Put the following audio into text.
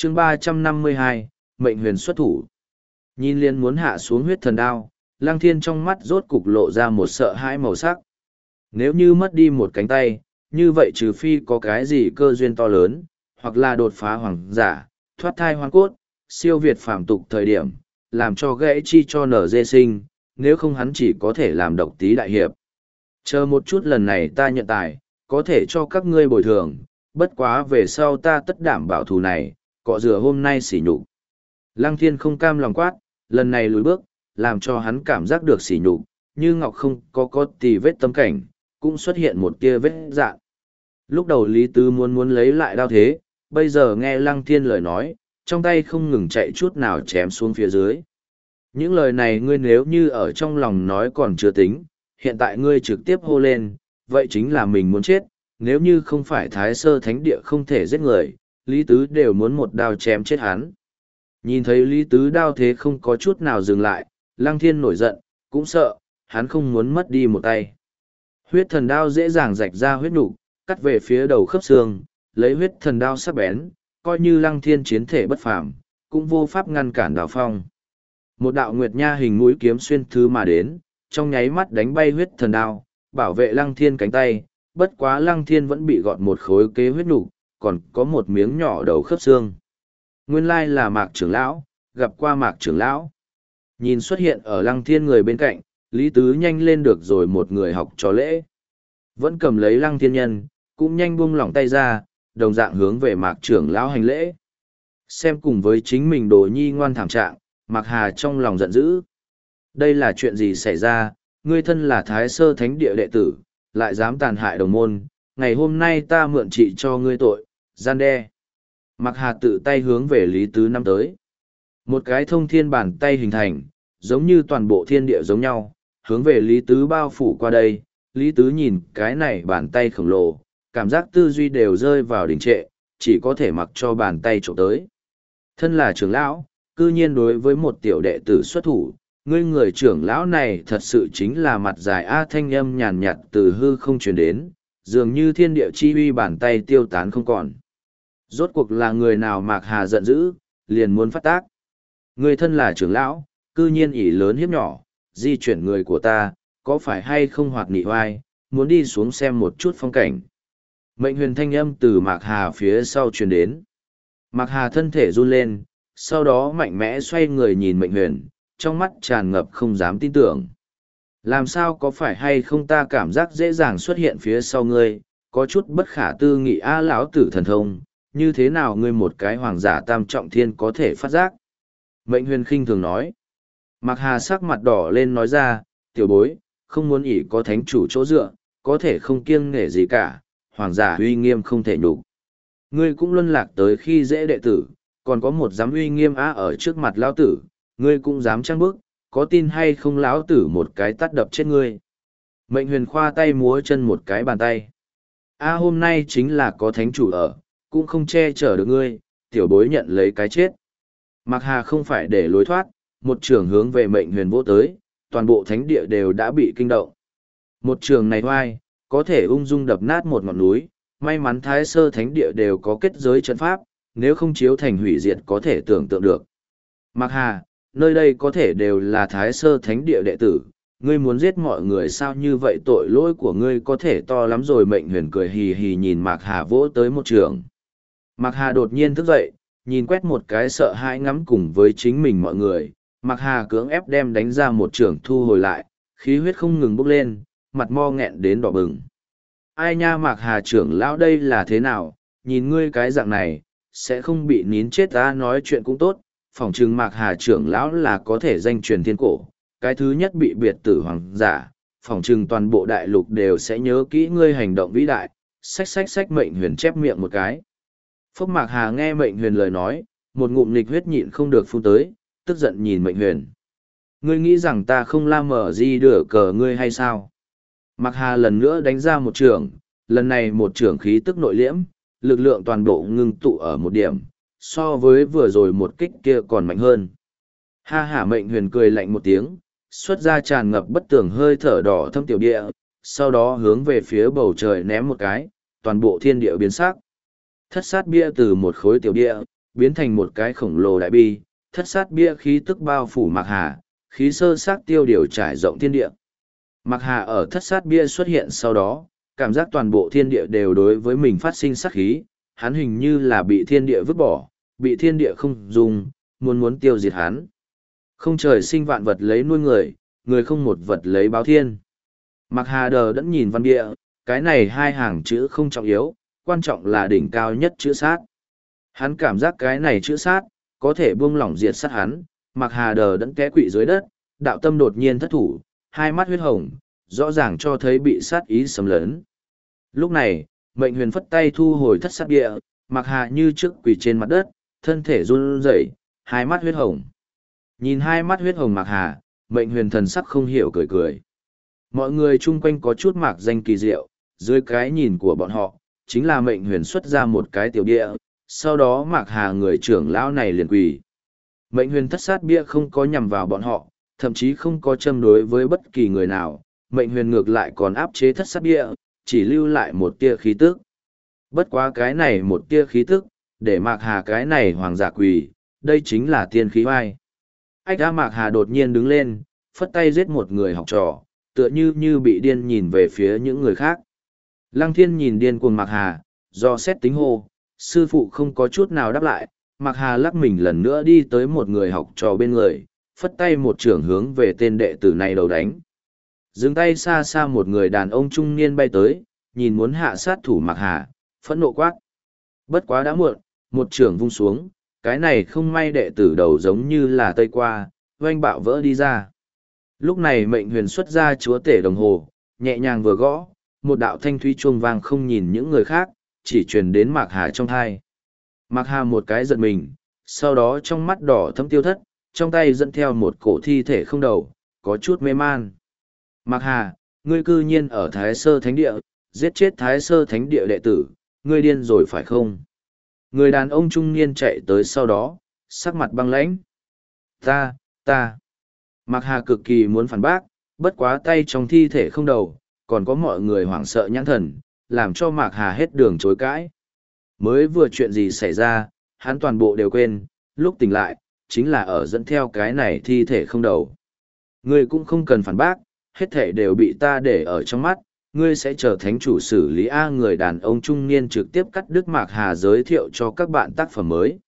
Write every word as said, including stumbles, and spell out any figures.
chương ba trăm năm mươi hai, mệnh huyền xuất thủ. Nhìn liền muốn hạ xuống huyết thần đao, Lăng Thiên trong mắt rốt cục lộ ra một sợ hãi màu sắc. Nếu như mất đi một cánh tay, như vậy trừ phi có cái gì cơ duyên to lớn, hoặc là đột phá hoàng giả, thoát thai hoang cốt, siêu việt phàm tục thời điểm, làm cho gãy chi cho nở dê sinh, nếu không hắn chỉ có thể làm độc tí đại hiệp. Chờ một chút, lần này ta nhận tài, có thể cho các ngươi bồi thường, bất quá về sau ta tất đảm bảo thù này, cọ rửa hôm nay sỉ nhục. Lăng Thiên không cam lòng quát, lần này lùi bước, làm cho hắn cảm giác được sỉ nhục, như ngọc không có có tì vết tâm cảnh, cũng xuất hiện một tia vết dạn. Lúc đầu Lý Tứ muốn muốn lấy lại đao thế, bây giờ nghe Lăng Thiên lời nói, trong tay không ngừng chạy chút nào chém xuống phía dưới. Những lời này ngươi nếu như ở trong lòng nói còn chưa tính, hiện tại ngươi trực tiếp hô lên, vậy chính là mình muốn chết, nếu như không phải Thái Sơ Thánh Địa không thể giết người, Lý Tứ đều muốn một đao chém chết hắn. Nhìn thấy Lý Tứ đao thế không có chút nào dừng lại, Lăng Thiên nổi giận, cũng sợ, hắn không muốn mất đi một tay. Huyết thần đao dễ dàng rạch ra huyết nục, cắt về phía đầu khớp xương, lấy huyết thần đao sắc bén, coi như Lăng Thiên chiến thể bất phàm, cũng vô pháp ngăn cản đào phong. Một đạo nguyệt nha hình mũi kiếm xuyên thứ mà đến, trong nháy mắt đánh bay huyết thần đao, bảo vệ Lăng Thiên cánh tay, bất quá Lăng Thiên vẫn bị gọt một khối kế huyết nục, còn có một miếng nhỏ đầu khớp xương. Nguyên lai là Mạc trưởng lão, gặp qua Mạc trưởng lão. Nhìn xuất hiện ở Lăng Thiên người bên cạnh, Lý Tứ nhanh lên được rồi một người học trò lễ. Vẫn cầm lấy Lăng Thiên nhân, cũng nhanh buông lỏng tay ra, đồng dạng hướng về Mạc trưởng lão hành lễ. Xem cùng với chính mình đồ nhi ngoan thảm trạng, Mạc Hà trong lòng giận dữ. Đây là chuyện gì xảy ra, ngươi thân là Thái Sơ Thánh Địa đệ tử, lại dám tàn hại đồng môn, ngày hôm nay ta mượn trị cho ngươi tội, gian đe. Mạc Hà tự tay hướng về Lý Tứ năm tới. Một cái thông thiên bàn tay hình thành, giống như toàn bộ thiên địa giống nhau, hướng về Lý Tứ bao phủ qua đây. Lý Tứ nhìn cái này bàn tay khổng lồ, cảm giác tư duy đều rơi vào đình trệ, chỉ có thể mặc cho bàn tay trộm tới. Thân là trưởng lão, cư nhiên đối với một tiểu đệ tử xuất thủ, ngươi người trưởng lão này thật sự chính là mặt dài A, thanh âm nhàn nhạt từ hư không truyền đến, dường như thiên địa chi uy bàn tay tiêu tán không còn. Rốt cuộc là người nào Mạc Hà giận dữ, liền muốn phát tác. Ngươi thân là trưởng lão, cư nhiên ỷ lớn hiếp nhỏ, di chuyển người của ta, có phải hay không hoạt nghị hoai, muốn đi xuống xem một chút phong cảnh. Mệnh huyền thanh âm từ Mạc Hà phía sau truyền đến. Mạc Hà thân thể run lên, sau đó mạnh mẽ xoay người nhìn mệnh huyền, trong mắt tràn ngập không dám tin tưởng. Làm sao có phải hay không ta cảm giác dễ dàng xuất hiện phía sau ngươi, có chút bất khả tư nghị a lão tử thần thông, như thế nào ngươi một cái hoàng giả tam trọng thiên có thể phát giác. Mệnh huyền khinh thường nói. Mạc Hà sắc mặt đỏ lên nói ra, tiểu bối, không muốn ỷ có thánh chủ chỗ dựa, có thể không kiêng nể gì cả, hoàng giả uy nghiêm không thể nhục. Ngươi cũng luân lạc tới khi dễ đệ tử, còn có một dám uy nghiêm á ở trước mặt lão tử, ngươi cũng dám trăng bức, có tin hay không lão tử một cái tát đập chết ngươi. Mệnh huyền khoa tay múa chân một cái bàn tay. A hôm nay chính là có thánh chủ ở, cũng không che chở được ngươi, tiểu bối nhận lấy cái chết. Mạc Hà không phải để lối thoát, một trường hướng về mệnh huyền vô tới, toàn bộ thánh địa đều đã bị kinh động. Một trường này hoai, có thể ung dung đập nát một ngọn núi, may mắn Thái Sơ Thánh Địa đều có kết giới trận pháp, nếu không chiếu thành hủy diệt có thể tưởng tượng được. Mạc Hà, nơi đây có thể đều là Thái Sơ Thánh Địa đệ tử, ngươi muốn giết mọi người sao như vậy, tội lỗi của ngươi có thể to lắm rồi. Mệnh huyền cười hì hì nhìn Mạc Hà vỗ tới một trường. Mạc Hà đột nhiên thức dậy, nhìn quét một cái sợ hãi ngắm cùng với chính mình mọi người, Mạc Hà cưỡng ép đem đánh ra một trường thu hồi lại, khí huyết không ngừng bốc lên, mặt mo nghẹn đến đỏ bừng. Ai nha Mạc Hà trưởng lão đây là thế nào, nhìn ngươi cái dạng này, sẽ không bị nín chết ta. Nói chuyện cũng tốt, phỏng chừng Mạc Hà trưởng lão là có thể danh truyền thiên cổ, cái thứ nhất bị biệt tử hoàng giả, phỏng chừng toàn bộ đại lục đều sẽ nhớ kỹ ngươi hành động vĩ đại. Xách xách xách mệnh huyền chép miệng một cái. Phúc Mạc Hà nghe mệnh huyền lời nói, một ngụm nghịch huyết nhịn không được phun tới, tức giận nhìn mệnh huyền. Ngươi nghĩ rằng ta không la mở gì đửa cờ ngươi hay sao? Mạc Hà lần nữa đánh ra một trường, lần này một trường khí tức nội liễm, lực lượng toàn bộ ngưng tụ ở một điểm, so với vừa rồi một kích kia còn mạnh hơn. Ha hả mệnh huyền cười lạnh một tiếng, xuất ra tràn ngập bất tường hơi thở đỏ thâm tiểu địa, sau đó hướng về phía bầu trời ném một cái, toàn bộ thiên địa biến sắc. Thất sát bia từ một khối tiểu địa, biến thành một cái khổng lồ đại bi, thất sát bia khí tức bao phủ Mạc Hà, khí sơ sát tiêu điều trải rộng thiên địa. Mạc Hà ở thất sát bia xuất hiện sau đó, cảm giác toàn bộ thiên địa đều đối với mình phát sinh sát khí, hắn hình như là bị thiên địa vứt bỏ, bị thiên địa không dùng, muốn muốn tiêu diệt hắn. Không trời sinh vạn vật lấy nuôi người, người không một vật lấy báo thiên. Mạc Hà đờ đẫn nhìn văn bia, cái này hai hàng chữ không trọng yếu, quan trọng là đỉnh cao nhất chữ sát. Hắn cảm giác cái này chữ sát, có thể buông lỏng diệt sát hắn, Mạc Hà đờ đẫn té quỵ dưới đất, đạo tâm đột nhiên thất thủ, hai mắt huyết hồng, rõ ràng cho thấy bị sát ý xâm lấn. Lúc này, Mệnh Huyền phất tay thu hồi thất sát địa, Mạc Hà như trước quỳ trên mặt đất, thân thể run rẩy, hai mắt huyết hồng. Nhìn hai mắt huyết hồng Mạc Hà, Mệnh Huyền thần sắc không hiểu cười cười. Mọi người chung quanh có chút mạc danh kỳ diệu, dưới cái nhìn của bọn họ, chính là Mệnh Huyền xuất ra một cái tiểu địa, sau đó Mạc Hà người trưởng lão này liền quỳ. Mệnh Huyền thất sát bia không có nhằm vào bọn họ, thậm chí không có châm đối với bất kỳ người nào, Mệnh Huyền ngược lại còn áp chế thất sát bia, chỉ lưu lại một tia khí tức. Bất quá cái này một tia khí tức, để Mạc Hà cái này hoàng giả quỳ, đây chính là tiên khí oai. Ách ra Mạc Hà đột nhiên đứng lên, phất tay giết một người học trò, tựa như như bị điên nhìn về phía những người khác. Lăng Thiên nhìn điên cuồng Mạc Hà, do xét tính hô, sư phụ không có chút nào đáp lại, Mạc Hà lắc mình lần nữa đi tới một người học trò bên người, phất tay một trưởng hướng về tên đệ tử này đầu đánh. Dừng tay xa xa một người đàn ông trung niên bay tới, nhìn muốn hạ sát thủ Mạc Hà, phẫn nộ quát. Bất quá đã muộn, một trưởng vung xuống, cái này không may đệ tử đầu giống như là tây qua, oanh bạo vỡ đi ra. Lúc này Mệnh Huyền xuất ra chúa tể đồng hồ, nhẹ nhàng vừa gõ, một đạo thanh thúy chuông vang không nhìn những người khác, chỉ truyền đến Mạc Hà trong thai. Mạc Hà một cái giật mình, sau đó trong mắt đỏ thâm tiêu thất, trong tay dẫn theo một cổ thi thể không đầu, có chút mê man. Mạc Hà, ngươi cư nhiên ở Thái Sơ Thánh Địa, giết chết Thái Sơ Thánh Địa đệ tử, ngươi điên rồi phải không? Người đàn ông trung niên chạy tới sau đó, sắc mặt băng lãnh. Ta, ta. Mạc Hà cực kỳ muốn phản bác, bất quá tay trong thi thể không đầu, còn có mọi người hoảng sợ nhãn thần, làm cho Mạc Hà hết đường chối cãi. Mới vừa chuyện gì xảy ra, hắn toàn bộ đều quên, lúc tỉnh lại, chính là ở dẫn theo cái này thi thể không đầu. Ngươi cũng không cần phản bác, hết thể đều bị ta để ở trong mắt, ngươi sẽ trở thành chủ xử lý A. Người đàn ông trung niên trực tiếp cắt đứt Mạc Hà giới thiệu cho các bạn tác phẩm mới.